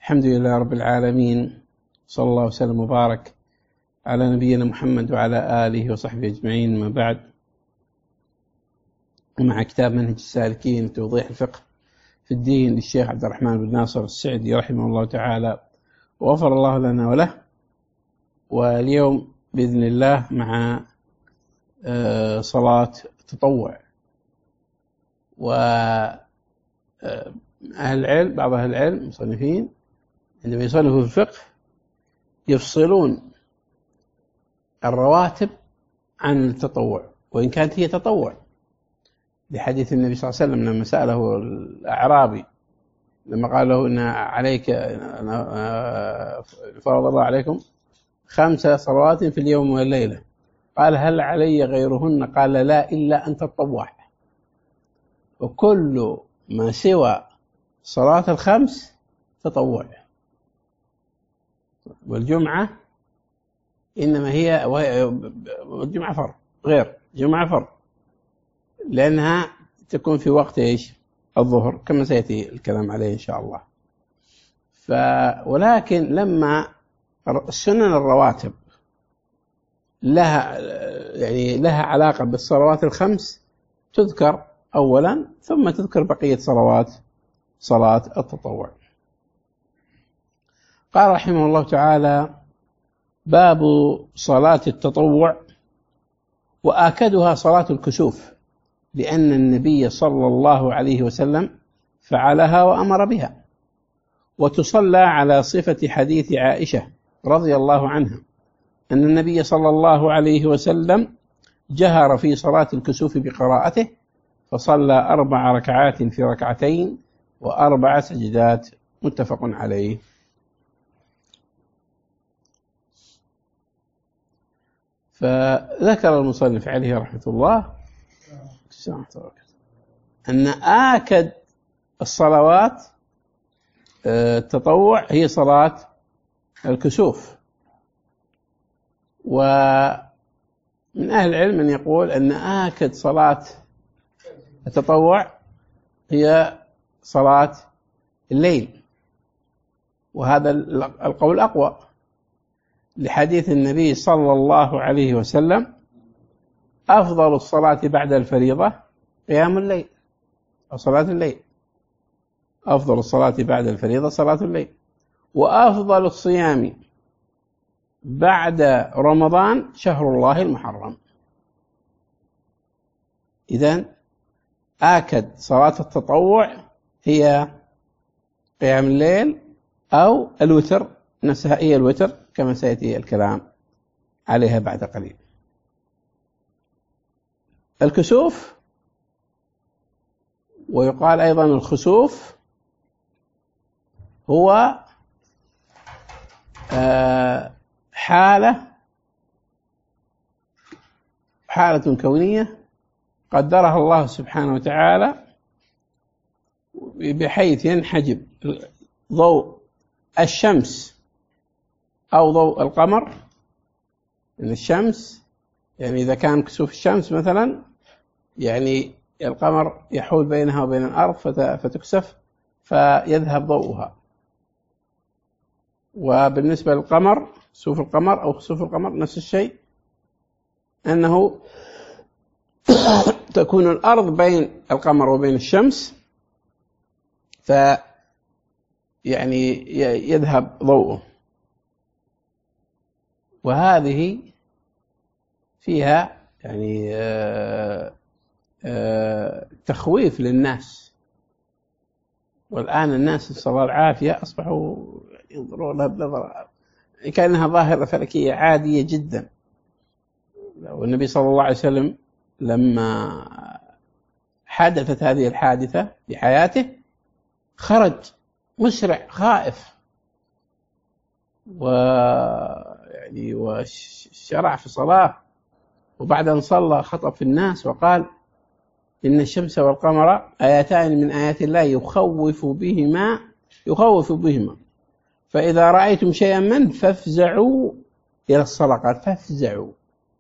الحمد لله رب العالمين، صلى الله وسلم وبارك على نبينا محمد وعلى آله وصحبه أجمعين. ما بعد، مع كتاب منهج السالكين توضيح الفقه في الدين للشيخ عبد الرحمن بن ناصر السعدي رحمه الله تعالى، وغفر الله لنا وله. واليوم بإذن الله مع صلاة التطوع. وأهل العلم، بعض أهل العلم مصنفين عندما يصنفوا في الفقه يفصلون الرواتب عن التطوع، وإن كانت هي تطوع، لحديث النبي صلى الله عليه وسلم لما سأله الأعرابي لما قال له إن عليك فرض الله عليكم 5 صلوات في اليوم والليلة، قال هل علي غيرهن؟ قال لا، إلا أن تطوع. وكل ما سوى صلاة 5 تطوع. والجمعة إنما هي، والجمعة فرض، غير جمعة فرض، لأنها تكون في وقت إيش؟ الظهر، كما سيأتي الكلام عليه إن شاء الله. ولكن لما السنن الرواتب لها علاقة بالصلوات 5 تذكر أولا، ثم تذكر بقية صلاة التطوع. قال رحمه الله تعالى: باب صلاة التطوع، وآكدها صلاة الكسوف، لأن النبي صلى الله عليه وسلم فعلها وأمر بها، وتصلى على صفة حديث عائشة رضي الله عنها أن النبي صلى الله عليه وسلم جهر في صلاة الكسوف بقراءته، فصلى 4 ركعات في ركعتين و4 سجدات، متفق عليه. فذكر المصنف عليه رحمة الله أن آكد الصلوات التطوع هي صلاة الكسوف. ومن أهل العلم من يقول أن آكد صلاة التطوع هي صلاة الليل، وهذا القول أقوى لحديث النبي صلى الله عليه وسلم: أفضل الصلاة بعد الفريضة قيام الليل أو صلاة الليل. أفضل الصلاة بعد الفريضة صلاة الليل، وأفضل الصيام بعد رمضان شهر الله المحرم. إذن آكد صلاة التطوع هي قيام الليل أو الوتر نفسها، هي الوتر كما سيأتي الكلام عليها بعد قليل. الكسوف، ويقال أيضا الخسوف، هو حالة كونية قدرها الله سبحانه وتعالى، بحيث ينحجب ضوء الشمس أو ضوء القمر من الشمس. يعني إذا كان كسوف الشمس مثلا، يعني القمر يحول بينها وبين الأرض فتكسف فيذهب ضوءها. وبالنسبة للقمر، كسوف القمر أو خسوف القمر نفس الشيء، أنه تكون الأرض بين القمر وبين الشمس، يعني يذهب ضوءه. وهذه فيها يعني تخويف للناس. والآن الناس نسأل الله العافية أصبحوا ينظرون لها بنظرة كأنها ظاهرة فلكية عادية جدا. والنبي صلى الله عليه وسلم لما حدثت هذه الحادثة في حياته خرج مسرع خائف، وشرع في صلاة، وبعد أن صلى خطب في الناس وقال: إن الشمس والقمر آيتان من آيات الله يخوف بهما فإذا رأيتم شيئا منه فافزعوا إلى الصلاة. قال فافزعوا،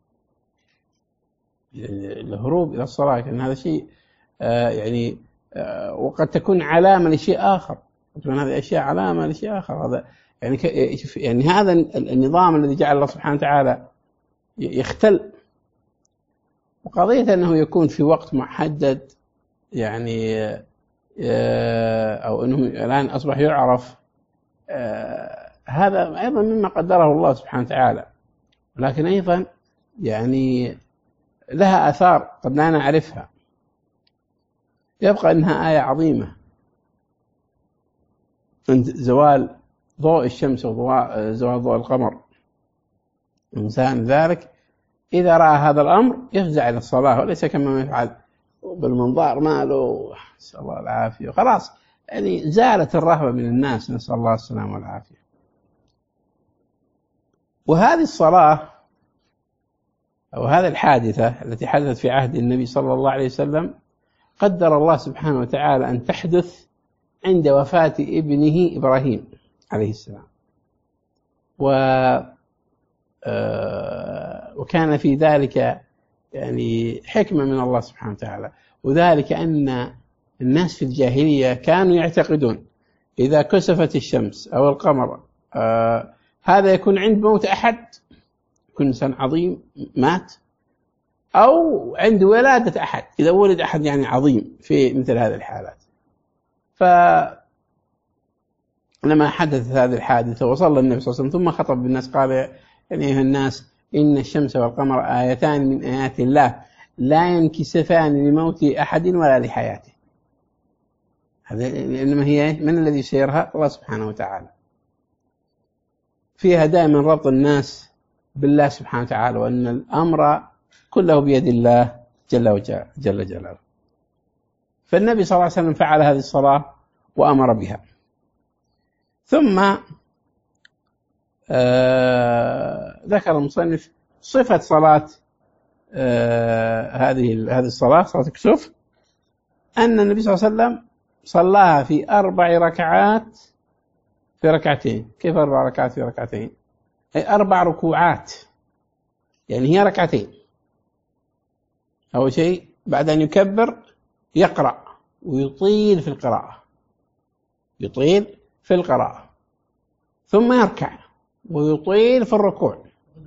يعني الهروب إلى الصلاة، لأن هذا شيء وقد تكون علامة لشيء آخر. طبعا هذه أشياء علامة لشيء آخر. هذا يعني يعني هذا النظام الذي جعل الله سبحانه وتعالى يختل. وقضية أنه يكون في وقت محدد يعني أو أنه الآن أصبح يعرف، هذا أيضا مما قدره الله سبحانه وتعالى، لكن أيضا يعني لها آثار قد لا نعرفها. يبقى أنها آية عظيمة عند زوال ضوء الشمس وزوال ضوء القمر. إنسان ذلك إذا رأى هذا الأمر يفزع إلى الصلاة، وليس كما يفعل بالمنظار ماله، نسأل الله العافية، وخلاص يعني زالت الرهبة من الناس، نسأل الله السلامة والعافية. وهذه الصلاة أو هذه الحادثة التي حدثت في عهد النبي صلى الله عليه وسلم قدر الله سبحانه وتعالى أن تحدث عند وفاة ابنه إبراهيم عليه السلام. وكان في ذلك يعني حكمة من الله سبحانه وتعالى، وذلك أن الناس في الجاهلية كانوا يعتقدون إذا كسفت الشمس أو القمر هذا يكون عند موت أحد، يكون إنسان عظيم مات، أو عند ولادة أحد، إذا ولد أحد يعني عظيم في مثل هذه الحالات. فلما حدثت هذه الحادثة وصلى النبي صلى الله عليه وسلم ثم خطب بالناس قال: يعني أيها الناس، إن الشمس والقمر آيتان من آيات الله لا ينكسفان لموت أحد ولا لحياته. هذا إنما هي من الذي يسيرها؟ الله سبحانه وتعالى. فيها دائما ربط الناس بالله سبحانه وتعالى، وأن الأمر كله بيد الله جل جلاله. فالنبي صلى الله عليه وسلم فعل هذه الصلاة وأمر بها. ثم ذكر المصنف صفة صلاة هذه الصلاة، صلاة الكسوف، أن النبي صلى الله عليه وسلم صلاها في 4 ركعات في ركعتين. كيف 4 ركعات في ركعتين؟ أي 4 ركوعات، يعني هي ركعتين. أول شيء بعد أن يكبر يقرأ ويطيل في القراءة، ثم يركع ويطيل في الركوع،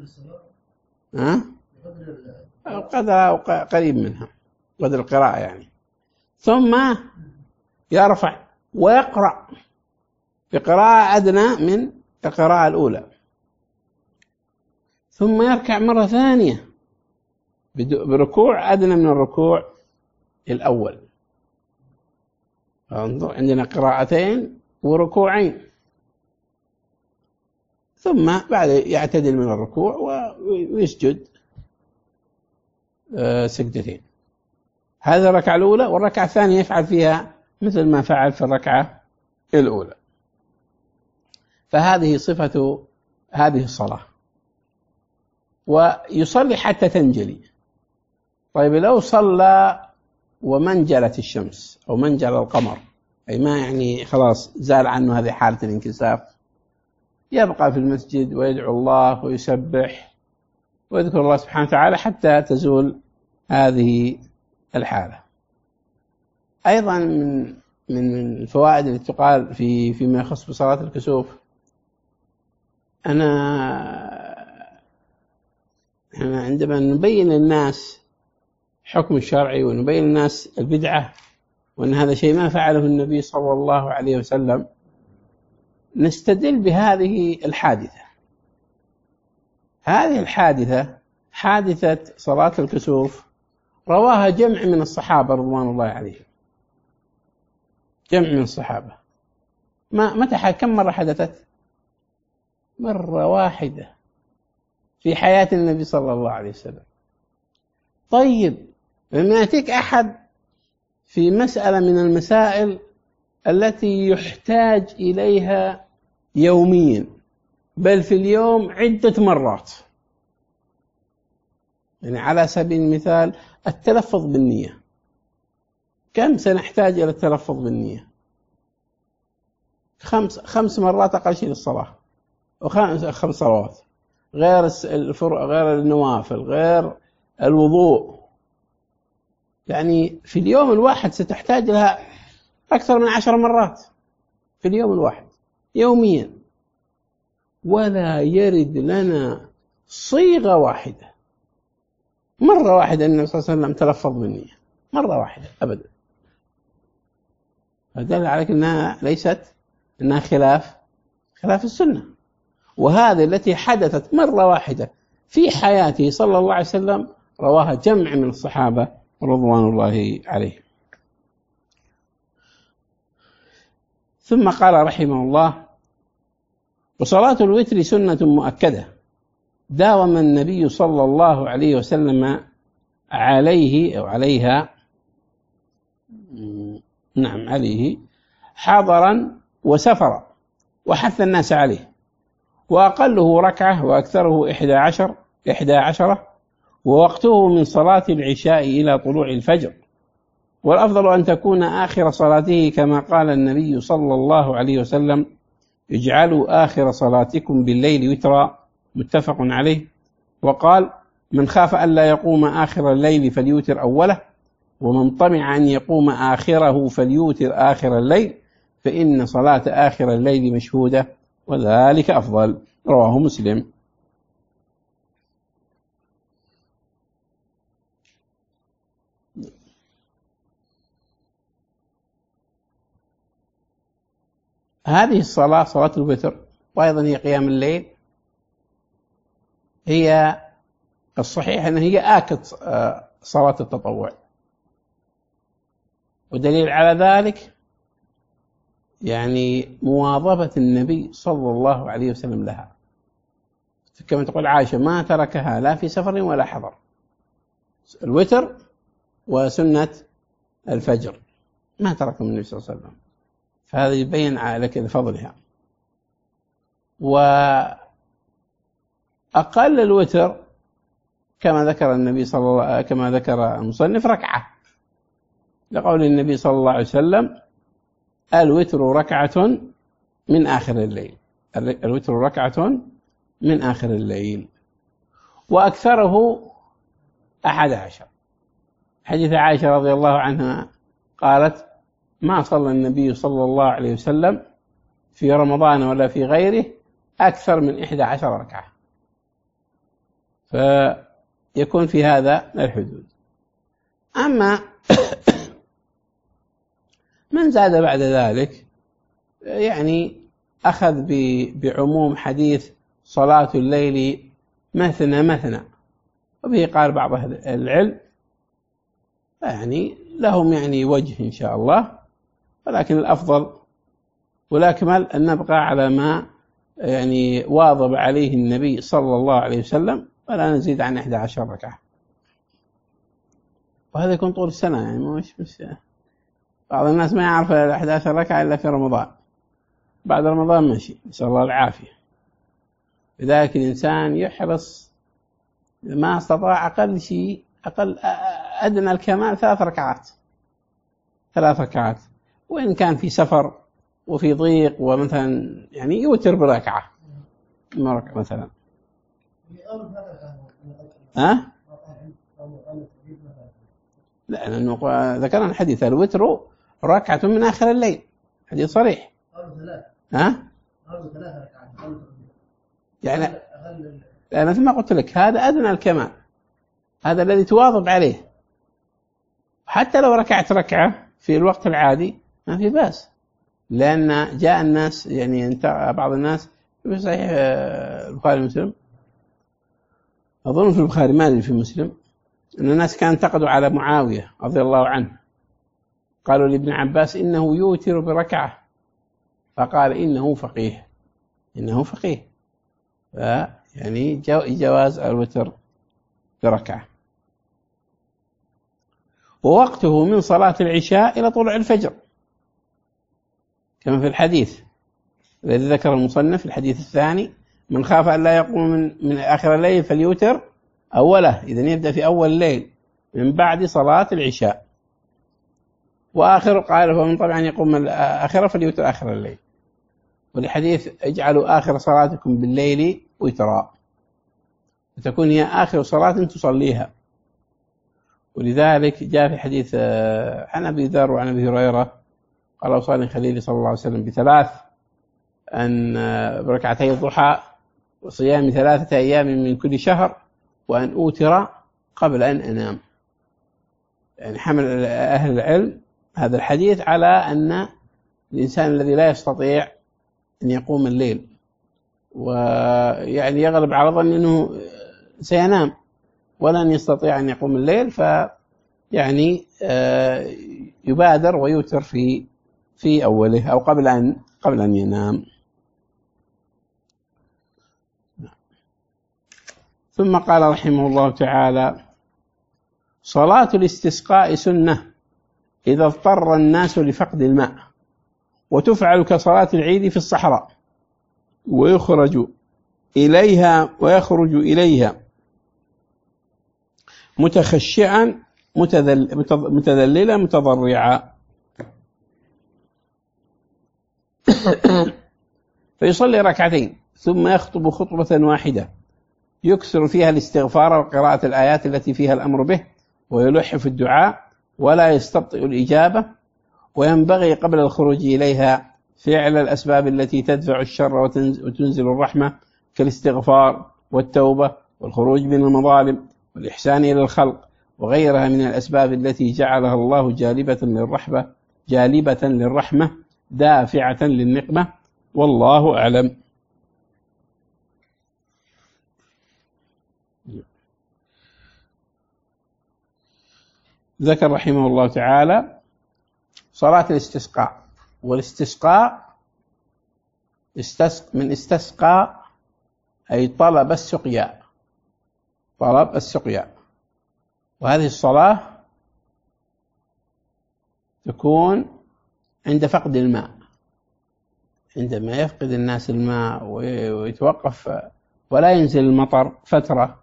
قدر قريب منها قدر القراءة يعني، ثم يرفع ويقرأ بقراءة أدنى من القراءة الأولى، ثم يركع مرة ثانية بركوع أدنى من الركوع الأول. عندنا قراءتين وركوعين، ثم بعد يعتدل من الركوع ويسجد سجدتين. هذا الركعة الأولى، والركعة الثانية يفعل فيها مثل ما فعل في الركعة الأولى. فهذه صفة هذه الصلاة. ويصلي حتى تنجلي. طيب لو صلى ومنجلت الشمس أو منجل القمر، أي ما يعني خلاص زال عنه هذه حالة الانكساف، يبقى في المسجد ويدعو الله ويسبح ويذكر الله سبحانه وتعالى حتى تزول هذه الحالة. أيضا من الفوائد التي تقال فيما يخص بصلاة الكسوف، عندما نبين للناس حكم الشرعي ونبين للناس البدعة وأن هذا شيء ما فعله النبي صلى الله عليه وسلم، نستدل بهذه الحادثة. هذه الحادثة حادثة صلاة الكسوف رواها جمع من الصحابة رضوان الله عليهم، جمع من الصحابة. كم مرة حدثت؟ مرة واحدة في حياة النبي صلى الله عليه وسلم. طيب لما يأتيك أحد في مسألة من المسائل التي يحتاج إليها يوميا، بل في اليوم عدة مرات، يعني على سبيل المثال التلفظ بالنية، كم سنحتاج إلى التلفظ بالنية؟ 5 مرات أقل شيء للصلاة، و5 صلوات، غير النوافل، غير الوضوء. يعني في اليوم الواحد ستحتاج لها أكثر من 10 مرات. في اليوم الواحد يوميا، ولا يرد لنا صيغة واحدة مرة واحدة النبي صلى الله عليه وسلم تلفظ بالنية مرة واحدة أبدا. فدل عليك أنها ليست، أنها خلاف السنة. وهذه التي حدثت مرة واحدة في حياته صلى الله عليه وسلم رواها جمع من الصحابة رضوان الله عليهم. ثم قال رحمه الله: وصلاة الوتر سنة مؤكدة داوم النبي صلى الله عليه وسلم عليه أو عليها، نعم عليه، حضرا وسفرا، وحث الناس عليه، وأقله ركعة وأكثره 11، ووقته من صلاة العشاء إلى طلوع الفجر، والأفضل أن تكون آخر صلاته كما قال النبي صلى الله عليه وسلم: اجعلوا آخر صلاتكم بالليل وترا، متفق عليه. وقال: من خاف ألا يقوم آخر الليل فليوتر أوله، ومن طمع أن يقوم آخره فليوتر آخر الليل، فإن صلاة آخر الليل مشهودة وذلك أفضل. رواه مسلم. هذه الصلاة صلاة الوتر، وأيضا هي قيام الليل، هي الصحيح أنها هي آكد صلاة التطوع، ودليل على ذلك يعني مواظبة النبي صلى الله عليه وسلم لها، كما تقول عائشة: ما تركها لا في سفر ولا حضر، الوتر وسنة الفجر ما تركهم النبي صلى الله عليه وسلم. فهذا يبين لك فضلها. وأقل الوتر كما ذكر النبي كما ذكر المصنف ركعة، لقول النبي صلى الله عليه وسلم: الوتر ركعة من آخر الليل، الوتر ركعة من آخر الليل، وأكثره 11. حديث عائشة رضي الله عنها قالت: ما صلى النبي صلى الله عليه وسلم في رمضان ولا في غيره أكثر من 11 ركعة، فيكون في هذا الحدود. أما من زاد بعد ذلك يعني أخذ بعموم حديث صلاة الليل مثنى، وبه قال بعض أهل العلم يعني لهم يعني وجه إن شاء الله، ولكن الأفضل والأكمل أن نبقى على ما يعني واظب عليه النبي صلى الله عليه وسلم، ولا نزيد عن 11 ركعة. وهذا يكون طول السنة، يعني مش بعض الناس ما يعرف 11 ركعة إلا في رمضان، بعد رمضان ماشي، نسأل الله العافية. لذلك الإنسان يحرص ما استطاع أقل شيء، أقل أدنى الكمال 3 ركعات، وإن كان في سفر وفي ضيق ومثلا يعني يوتر بركعة مثلا. لا، لأنه ذكرنا الحديث: الوتر ركعة من آخر الليل، حديث صريح. يعني أنا مثل ما قلت لك هذا أدنى الكمال، هذا الذي تواظب عليه، حتى لو ركعت ركعة في الوقت العادي ما في بأس، لأن جاء الناس يعني بعض الناس في صحيح البخاري ومسلم، أظن في البخاري ما أدري في مسلم، أن الناس كانوا انتقدوا على معاوية رضي الله عنه، قالوا لابن عباس: إنه يوتر بركعة، فقال: إنه فقيه، يعني جواز الوتر بركعة. ووقته من صلاة العشاء إلى طلوع الفجر، كما في الحديث الذي ذكر المصنف الحديث الثاني: من خاف أن لا يقوم من آخر الليل فليوتر أوله، إذن يبدأ في أول الليل من بعد صلاة العشاء. وآخر قال: فمن طبعا يقوم الآخرة فليوتر آخر الليل. ولحديث: اجعلوا آخر صلاتكم بالليل وترا، وتكون هي آخر صلاة تصليها. ولذلك جاء في حديث عن أبي ذر وعن أبي هريرة قال أوصاني خليلي صلى الله عليه وسلم بثلاث: أن بركعتي الضحى، وصيام 3 أيام من كل شهر، وأن أوتر قبل أن أنام. يعني حمل أهل العلم هذا الحديث على أن الإنسان الذي لا يستطيع أن يقوم الليل، ويعني يغلب على ظن أنه سينام ولن يستطيع أن يقوم الليل، فيعني يبادر ويوتر في أوله أو قبل أن ينام. ثم قال رحمه الله تعالى: صلاة الاستسقاء سنة إذا اضطر الناس لفقد الماء، وتفعل كصلاة العيد في الصحراء، ويخرج إليها متخشعا متذللا متضرعا، فيصلي ركعتين ثم يخطب خطبة واحدة يكثر فيها الاستغفار وقراءة الآيات التي فيها الأمر به، ويلح في الدعاء ولا يستبطئ الإجابة. وينبغي قبل الخروج إليها فعل الأسباب التي تدفع الشر وتنزل الرحمة، كالاستغفار والتوبة والخروج من المظالم والإحسان إلى الخلق، وغيرها من الأسباب التي جعلها الله جالبة للرحمة دافعة للنقمة. والله أعلم. ذكر رحمه الله تعالى صلاة الاستسقاء. والاستسقاء من استسقى أي طلب السقيا، وهذه الصلاة تكون عند فقد الماء، عندما يفقد الناس الماء ويتوقف ولا ينزل المطر فترة،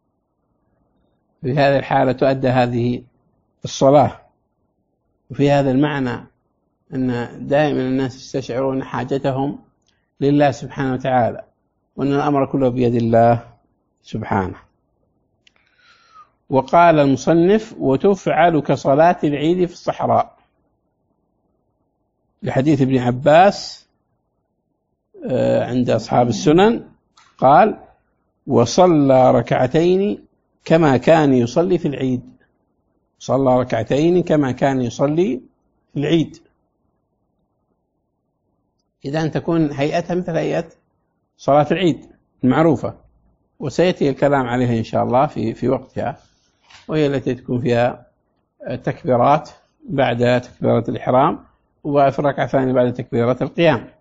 في هذه الحالة تؤدى هذه الصلاة. وفي هذا المعنى أن دائما الناس يستشعرون حاجتهم لله سبحانه وتعالى، وأن الأمر كله بيد الله سبحانه. وقال المصنف: وتفعل كصلاة العيد في الصحراء، لحديث ابن عباس عند أصحاب السنن قال: وصلى ركعتين كما كان يصلي في العيد. صلى ركعتين كما كان يصلي في العيد. إذا أن تكون هيئتها مثل هيئة صلاة العيد المعروفة، وسيأتي الكلام عليها إن شاء الله في وقتها، وهي التي تكون فيها تكبيرات بعد تكبيرة الإحرام، وفي الركعة الثانية بعد تكبيرة القيام.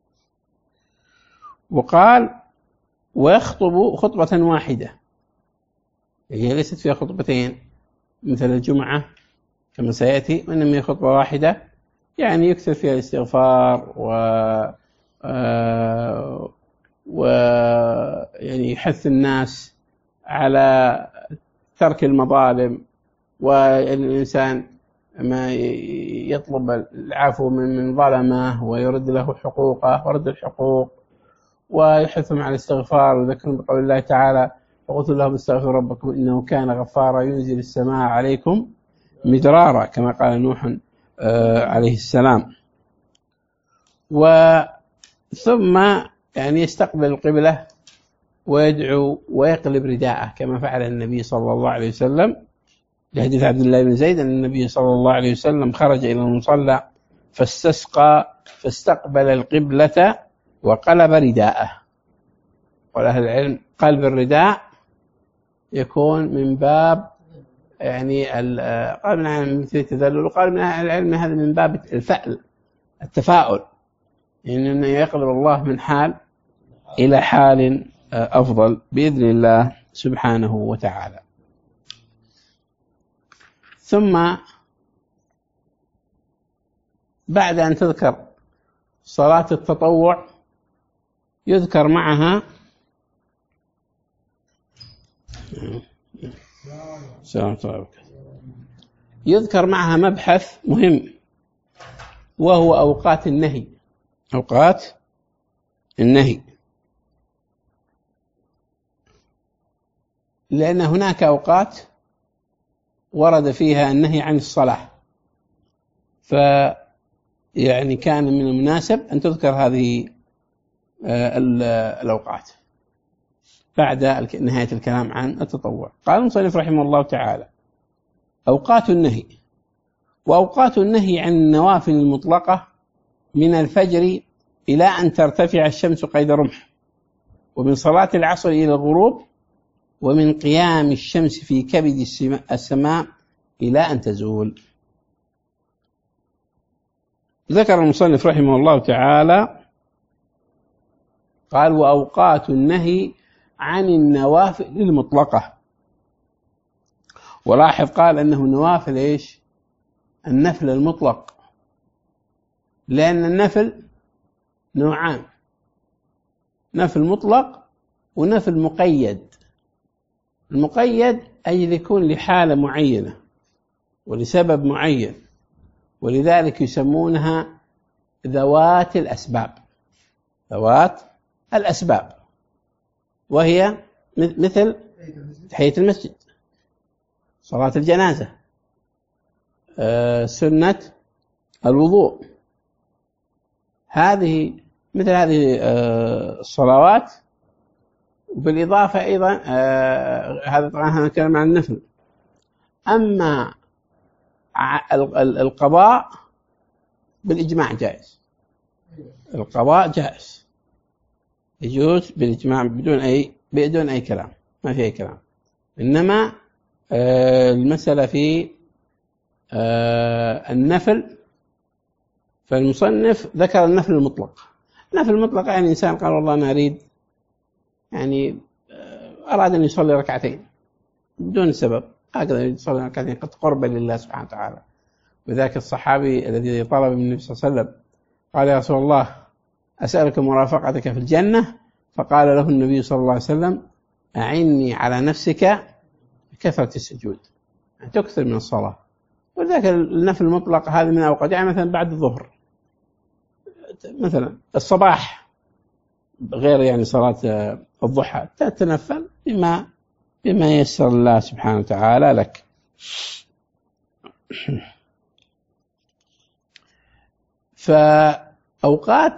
وقال: ويخطب خطبة واحدة، هي ليست فيها خطبتين مثل الجمعة كما سيأتي، وإنما هي خطبة واحدة، يعني يكثر فيها الاستغفار يعني يحث الناس على ترك المظالم، والإنسان ما يطلب العفو من ظلمه ويرد له حقوقه ورد الحقوق، ويحثهم على الاستغفار، وذكرهم بقول الله تعالى: فقلت لهم استغفروا ربكم إنه كان غفارا ينزل السماء عليكم مدرارا، كما قال نوح عليه السلام. ثم يعني يستقبل القبلة ويدعو ويقلب رداءه، كما فعل النبي صلى الله عليه وسلم، لحديث عبد الله بن زيد أن النبي صلى الله عليه وسلم خرج إلى المصلى فاستسقى فاستقبل القبلة وقلب رداءه. وأهل العلم قلب الرداء يكون من باب يعني قال من عن مثل التذلل، وقال من أهل العلم هذا من باب التفاؤل، يعني أنه يقلب الله من حال إلى حال أفضل بإذن الله سبحانه وتعالى. ثم بعد أن تذكر صلاة التطوع يذكر معها مبحث مهم، وهو أوقات النهي. لأن هناك أوقات ورد فيها النهي عن الصلاة، يعني كان من المناسب أن تذكر هذه الأوقات بعد نهاية الكلام عن التطوع. قال المصنف رحمه الله تعالى: أوقات النهي. وأوقات النهي عن النوافل المطلقة من الفجر إلى أن ترتفع الشمس قيد رمح، ومن صلاة العصر إلى الغروب، ومن قيام الشمس في كبد السماء إلى أن تزول. ذكر المصنف رحمه الله تعالى قال: وأوقات النهي عن النوافل المطلقة. ولاحظ قال أنه نوافل إيش؟ النفل المطلق، لأن النفل نوعان: نفل مطلق ونفل مقيد. المقيد أي يكون لحالة معينة ولسبب معين، ولذلك يسمونها ذوات الأسباب. ذوات الأسباب، وهي مثل تحية المسجد، صلاة الجنازة، سنة الوضوء، هذه مثل هذه الصلوات. وبالإضافة أيضا هذا طبعا نتكلم عن النفل. أما القضاء بالإجماع جائز، القضاء جائز يجوز بالإجماع بدون أي كلام، ما في أي كلام. إنما المسألة في النفل، فالمصنف ذكر النفل المطلق. النفل المطلق يعني إنسان قال والله أنا أريد، يعني أراد أن يصلي ركعتين بدون سبب، هكذا يصلي ركعتين قد قرب لله سبحانه وتعالى. وذاك الصحابي الذي طلب من النبي صلى الله عليه وسلم قال: يا رسول الله أسألك مرافقتك في الجنة، فقال له النبي صلى الله عليه وسلم: أعني على نفسك بكثرة السجود، يعني تكثر من الصلاة. وذاك النفل المطلق هذا من أوقات، يعني مثلا بعد الظهر، مثلا الصباح، غير يعني صلاة الضحى، تتنفل بما يسر الله سبحانه وتعالى لك. فأوقات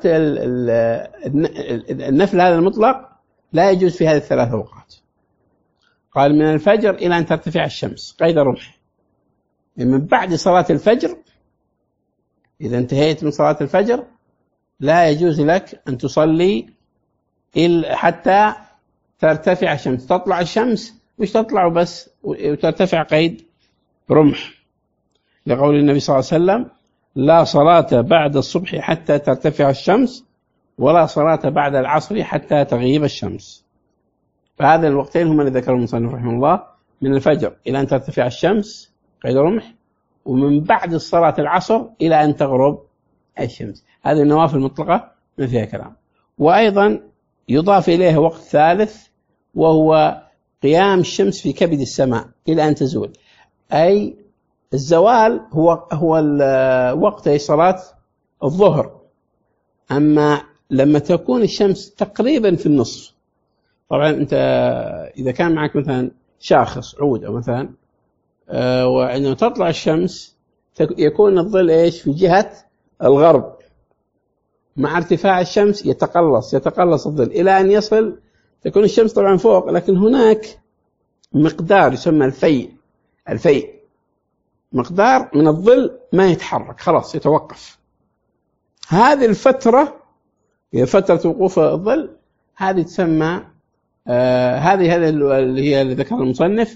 النفل هذا المطلق لا يجوز في هذه الثلاث أوقات. قال: من الفجر إلى أن ترتفع الشمس قيد رمح. من بعد صلاة الفجر، إذا انتهيت من صلاة الفجر لا يجوز لك أن تصلي حتى ترتفع الشمس. تطلع الشمس مش تطلع بس وترتفع قيد رمح، لقول النبي صلى الله عليه وسلم: لا صلاة بعد الصبح حتى ترتفع الشمس، ولا صلاة بعد العصر حتى تغيب الشمس. فهذا الوقتين هم اللي ذكرهم المصنف رحمه الله: من الفجر إلى أن ترتفع الشمس قيد رمح، ومن بعد صلاة العصر إلى أن تغرب الشمس. هذه النوافل المطلقة ما فيها كلام. وأيضا يضاف إليها وقت ثالث، وهو قيام الشمس في كبد السماء إلى أن تزول، أي الزوال هو وقت صلاة الظهر. أما لما تكون الشمس تقريبا في النصف، طبعا أنت إذا كان معك مثلا شاخص عود أو مثلا، وعندما تطلع الشمس يكون الظل إيش في جهة الغرب، مع ارتفاع الشمس يتقلص الظل إلى أن يصل، تكون الشمس طبعا فوق، لكن هناك مقدار يسمى الفيء، مقدار من الظل ما يتحرك، خلاص يتوقف. هذه الفترة هي فترة وقوف الظل، هذه تسمى هذه اللي هي اللي ذكرها المصنف،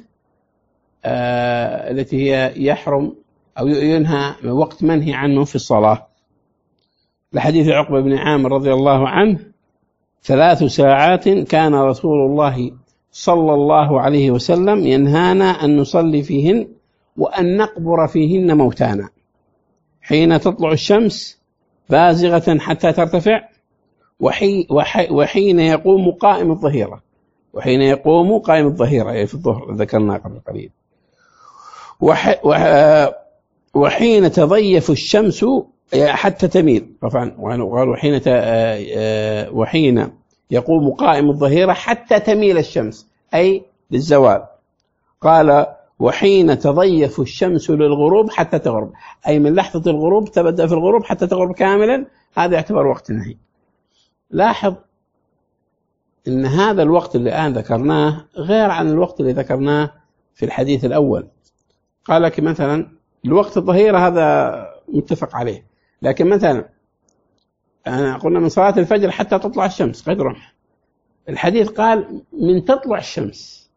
التي هي يحرم أو ينهى وقت منهي عنه في الصلاة، لحديث عقبة بن عامر رضي الله عنه: 3 ساعات كان رسول الله صلى الله عليه وسلم ينهانا أن نصلي فيهن وأن نقبر فيهن موتانا، حين تطلع الشمس بازغة حتى ترتفع، وحين يقوم قائم الظهيرة، يعني في الظهر ذكرنا قبل قليل، وحين تضيف الشمس حتى تميل، طبعا وحين يقوم قائم الظهيرة حتى تميل الشمس، أي للزوال. قال: وحين تضيف الشمس للغروب حتى تغرب، أي من لحظة الغروب تبدأ في الغروب حتى تغرب كاملا، هذا يعتبر وقت النهي. لاحظ إن هذا الوقت اللي الآن ذكرناه غير عن الوقت اللي ذكرناه في الحديث الأول. قال لك مثلا الوقت الظهيرة هذا متفق عليه، لكن مثلا قلنا من صلاة الفجر حتى تطلع الشمس قيد رمح، الحديث قال من تطلع الشمس،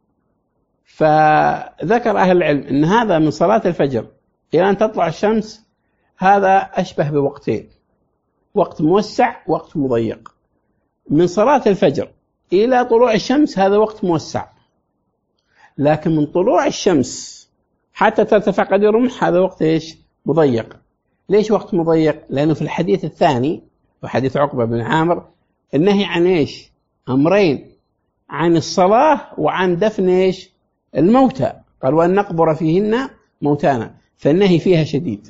فذكر أهل العلم أن هذا من صلاة الفجر إلى أن تطلع الشمس هذا أشبه بوقتين، وقت موسع وقت مضيق. من صلاة الفجر إلى طلوع الشمس هذا وقت موسع، لكن من طلوع الشمس حتى ترتفع قيد الرمح هذا وقت إيش؟ مضيق. ليش وقت مضيق؟ لأنه في الحديث الثاني وحديث عقبة بن عامر النهي عن إيش؟ أمرين، عن الصلاة وعن دفن إيش؟ الموتى، قال وأن نقبر فيهن موتانا، فالنهي فيها شديد.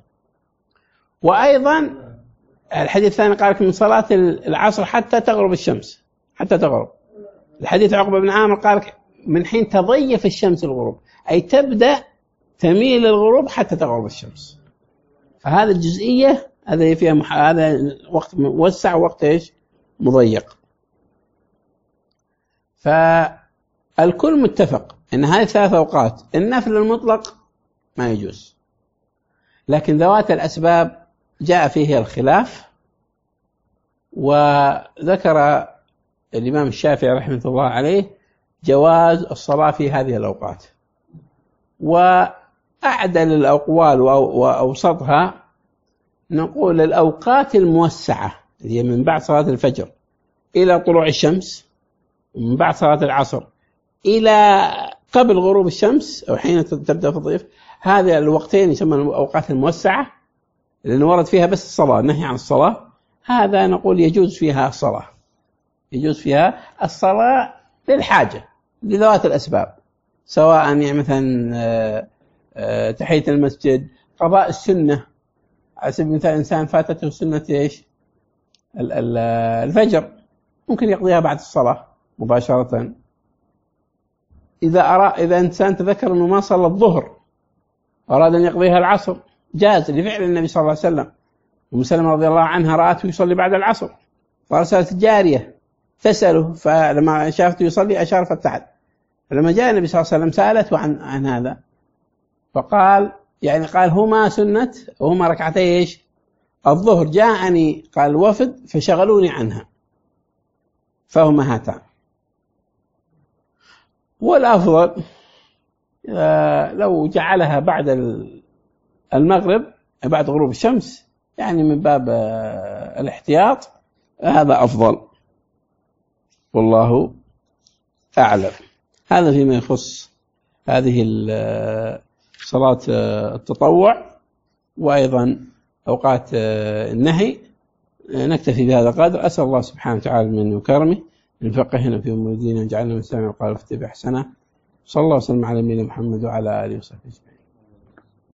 وأيضا الحديث الثاني قال من صلاة العصر حتى تغرب الشمس، حتى تغرب. الحديث عقبة بن عامر قال من حين تضيف الشمس الغروب، أي تبدأ تميل للغروب حتى تغرب الشمس. فهذا الجزئية هذا فيها هذا وقت موسع ووقت إيش؟ مضيق. فالكل متفق أن هذه ثلاث أوقات النفل المطلق ما يجوز، لكن ذوات الأسباب جاء فيه الخلاف. وذكر الإمام الشافعي رحمه الله عليه جواز الصلاة في هذه الأوقات، وأعدل الأقوال وأوسطها نقول الأوقات الموسعة هي من بعد صلاة الفجر إلى طلوع الشمس، ومن بعد صلاة العصر إلى قبل غروب الشمس أو حين تبدأ في الضيف، هذه الوقتين يسمى الأوقات الموسعة لأنه ورد فيها بس الصلاة، نهي عن الصلاة، هذا نقول يجوز فيها الصلاة، يجوز فيها الصلاة للحاجة لذوات الأسباب، سواء يعني مثلا تحية المسجد، قضاء السنة، على سبيل المثال إنسان فاتته سنة إيش؟ الفجر ممكن يقضيها بعد الصلاة مباشرة. إذا إنسان تذكر أنه ما صلى الظهر أراد أن يقضيها العصر جاز لفعل النبي صلى الله عليه وسلم. أم سلمة رضي الله عنها رأته يصلي بعد العصر فأرسلت جارية تسأله، فلما شافته يصلي أشار فتحت، فلما جاء النبي صلى الله عليه وسلم سألته عن هذا، فقال يعني قال هما سنة وهما ركعتي إيش؟ الظهر، جاءني قال وفد فشغلوني عنها فهما هاتان. والأفضل لو جعلها بعد المغرب بعد غروب الشمس يعني من باب الاحتياط، هذا أفضل والله أعلم. هذا فيما يخص هذه صلاة التطوع. وأيضا أوقات النهي نكتفي بهذا القدر. أسأل الله سبحانه وتعالى من كرمه أن يفقهنا في أمور الدين ويجعلنا من السامعين القائلين ويتبع أحسنه. صلى الله وسلم على نبينا محمد وعلى آله وصحبه أجمعين.